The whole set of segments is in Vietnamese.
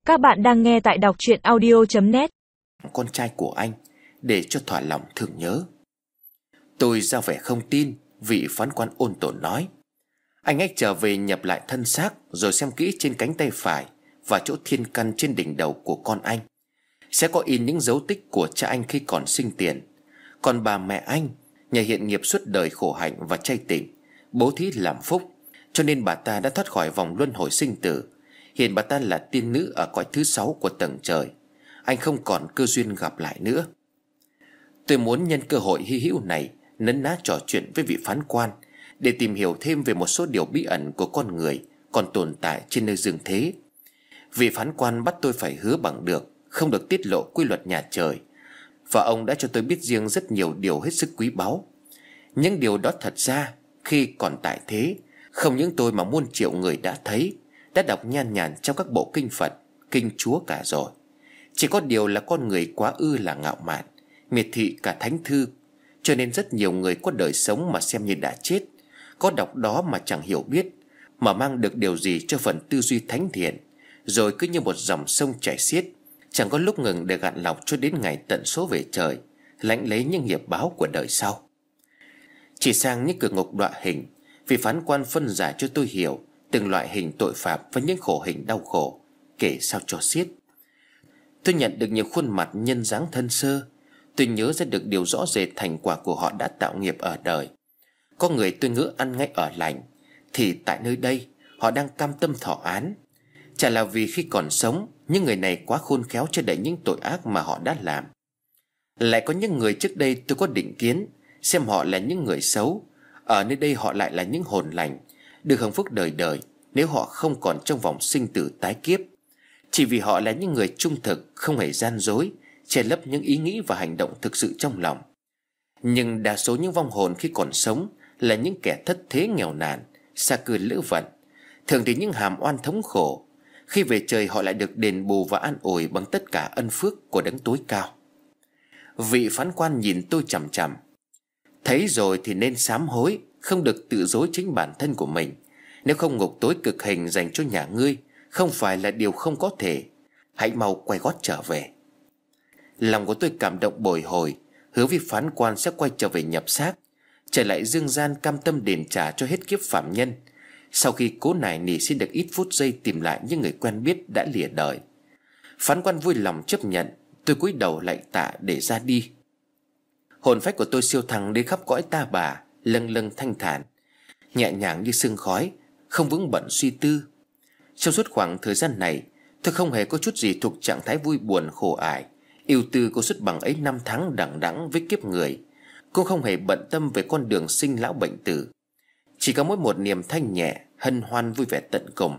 Các bạn đang nghe tại đọc truyện audio.net. Con trai của anh để cho thỏa lòng thương nhớ. Tôi ra vẻ không tin. Vị phán quan ôn tồn nói: anh hãy trở về nhập lại thân xác, rồi xem kỹ trên cánh tay phải và chỗ thiên căn trên đỉnh đầu của con anh. Sẽ có in những dấu tích của cha anh khi còn sinh tiền. Còn bà mẹ anh nhờ hiện nghiệp suốt đời khổ hạnh và chay tịnh, bố thí làm phúc, cho nên bà ta đã thoát khỏi vòng luân hồi sinh tử. Hiện bà ta là tiên nữ ở cõi thứ 6 của tầng trời. Anh không còn cơ duyên gặp lại nữa. Tôi muốn nhân cơ hội hy hữu này nấn ná trò chuyện với vị phán quan, để tìm hiểu thêm về một số điều bí ẩn của con người còn tồn tại trên nơi dương thế. Vị phán quan bắt tôi phải hứa bằng được không được tiết lộ quy luật nhà trời, và ông đã cho tôi biết riêng rất nhiều điều hết sức quý báu. Những điều đó thật ra khi còn tại thế, không những tôi mà muôn triệu người đã thấy, đã đọc nhan nhản trong các bộ kinh Phật, kinh Chúa cả rồi. Chỉ có điều là con người quá ư là ngạo mạn, miệt thị cả thánh thư, cho nên rất nhiều người có đời sống mà xem như đã chết, có đọc đó mà chẳng hiểu biết, mà mang được điều gì cho phần tư duy thánh thiện, rồi cứ như một dòng sông chảy xiết, chẳng có lúc ngừng để gạn lọc cho đến ngày tận số về trời, lãnh lấy những nghiệp báo của đời sau. Chỉ sang những cửa ngục đọa hình, vị phán quan phân giải cho tôi hiểu từng loại hình tội phạm và những khổ hình đau khổ, kể sao cho xiết. Tôi nhận được nhiều khuôn mặt nhân dáng thân sơ. Tôi nhớ ra được điều rõ rệt thành quả của họ đã tạo nghiệp ở đời. Có người tôi ngỡ ăn ngay ở lành, thì tại nơi đây họ đang cam tâm thọ án. Chả là vì khi còn sống, những người này quá khôn khéo che đậy những tội ác mà họ đã làm. Lại có những người trước đây tôi có định kiến xem họ là những người xấu, ở nơi đây họ lại là những hồn lành, được hưởng phúc đời đời nếu họ không còn trong vòng sinh tử tái kiếp. Chỉ vì họ là những người trung thực, không hề gian dối, che lấp những ý nghĩ và hành động thực sự trong lòng. Nhưng đa số những vong hồn khi còn sống là những kẻ thất thế nghèo nàn, xa cư lữ vận, thường thì những hàm oan thống khổ. Khi về trời họ lại được đền bù và an ủi bằng tất cả ân phước của đấng tối cao. Vị phán quan nhìn tôi chằm chằm. Thấy rồi thì nên sám hối, không được tự dối chính bản thân của mình. Nếu không, ngục tối cực hình dành cho nhà ngươi không phải là điều không có thể. Hãy mau quay gót trở về. Lòng của tôi cảm động bồi hồi, hứa với phán quan sẽ quay trở về nhập xác, trở lại dương gian cam tâm đền trả cho hết kiếp phạm nhân, sau khi cố nài nỉ xin được ít phút giây tìm lại những người quen biết đã lìa đời. Phán quan vui lòng chấp nhận. Tôi cúi đầu lạy tạ để ra đi. Hồn phách của tôi siêu thăng đi khắp cõi ta bà, lâng lâng thanh thản, nhẹ nhàng như sương khói, không vướng bận suy tư. Trong suốt khoảng thời gian này, tôi không hề có chút gì thuộc trạng thái vui buồn khổ ải, ưu tư có suốt bằng ấy năm tháng đằng đẵng với kiếp người, cũng không hề bận tâm về con đường sinh lão bệnh tử. Chỉ có mỗi một niềm thanh nhẹ, hân hoan vui vẻ tận cùng.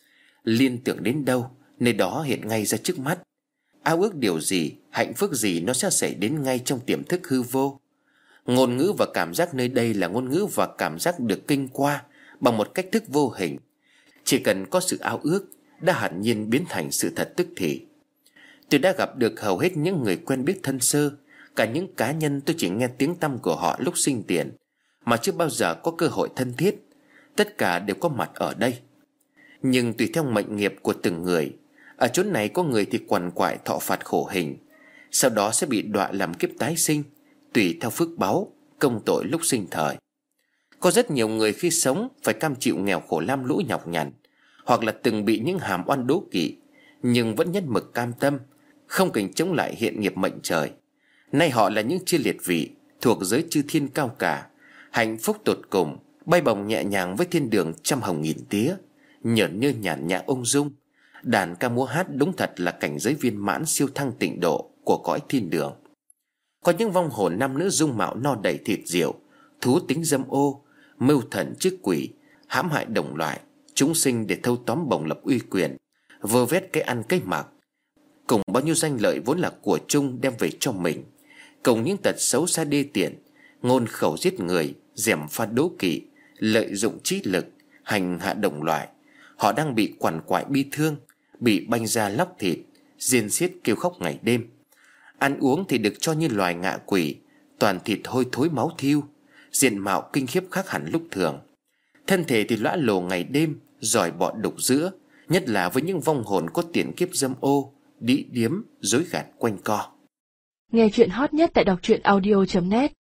Liên tưởng đến đâu, nơi đó hiện ngay ra trước mắt. Ao ước điều gì, hạnh phúc gì, nó sẽ xảy đến ngay trong tiềm thức hư vô. Ngôn ngữ và cảm giác nơi đây là ngôn ngữ và cảm giác được kinh qua bằng một cách thức vô hình. Chỉ cần có sự ao ước đã hẳn nhiên biến thành sự thật tức thì. Tôi đã gặp được hầu hết những người quen biết thân sơ, cả những cá nhân tôi chỉ nghe tiếng tăm của họ lúc sinh tiền, mà chưa bao giờ có cơ hội thân thiết. Tất cả đều có mặt ở đây. Nhưng tùy theo mệnh nghiệp của từng người, ở chốn này có người thì quằn quại thọ phạt khổ hình, sau đó sẽ bị đọa làm kiếp tái sinh, tùy theo phước báu, công tội lúc sinh thời. Có rất nhiều người khi sống phải cam chịu nghèo khổ lam lũ nhọc nhằn, hoặc là từng bị những hàm oan đố kỵ, nhưng vẫn nhất mực cam tâm, không kềnh chống lại hiện nghiệp mệnh trời. Nay họ là những chư liệt vị thuộc giới chư thiên cao cả, hạnh phúc tột cùng, bay bồng nhẹ nhàng với thiên đường trăm hồng nghìn tía, nhởn nhơ nhàn nhã ung dung. Đàn ca múa hát đúng thật là cảnh giới viên mãn siêu thăng tịnh độ của cõi thiên đường. Có những vong hồn nam nữ dung mạo no đầy thịt rượu, thú tính dâm ô, mưu thần trước quỷ, hãm hại đồng loại, chúng sinh để thâu tóm bổng lập uy quyền, vơ vét cái ăn cái mặc, cùng bao nhiêu danh lợi vốn là của chung đem về cho mình, cùng những tật xấu xa đê tiện, ngôn khẩu giết người, gièm pha đố kỵ, lợi dụng trí lực, hành hạ đồng loại. Họ đang bị quằn quại bi thương, bị banh da lóc thịt, riêng xiết kêu khóc ngày đêm. Ăn uống thì được cho như loài ngạ quỷ, toàn thịt hôi thối máu thiêu, diện mạo kinh khiếp khác hẳn lúc thường. Thân thể thì lõa lồ ngày đêm, giỏi bọ đục giữa, Nhất là với những vong hồn có tiền kiếp dâm ô, đĩ điếm, dối gạt quanh co. Nghe chuyện hot nhất tại đọc truyện audio.net.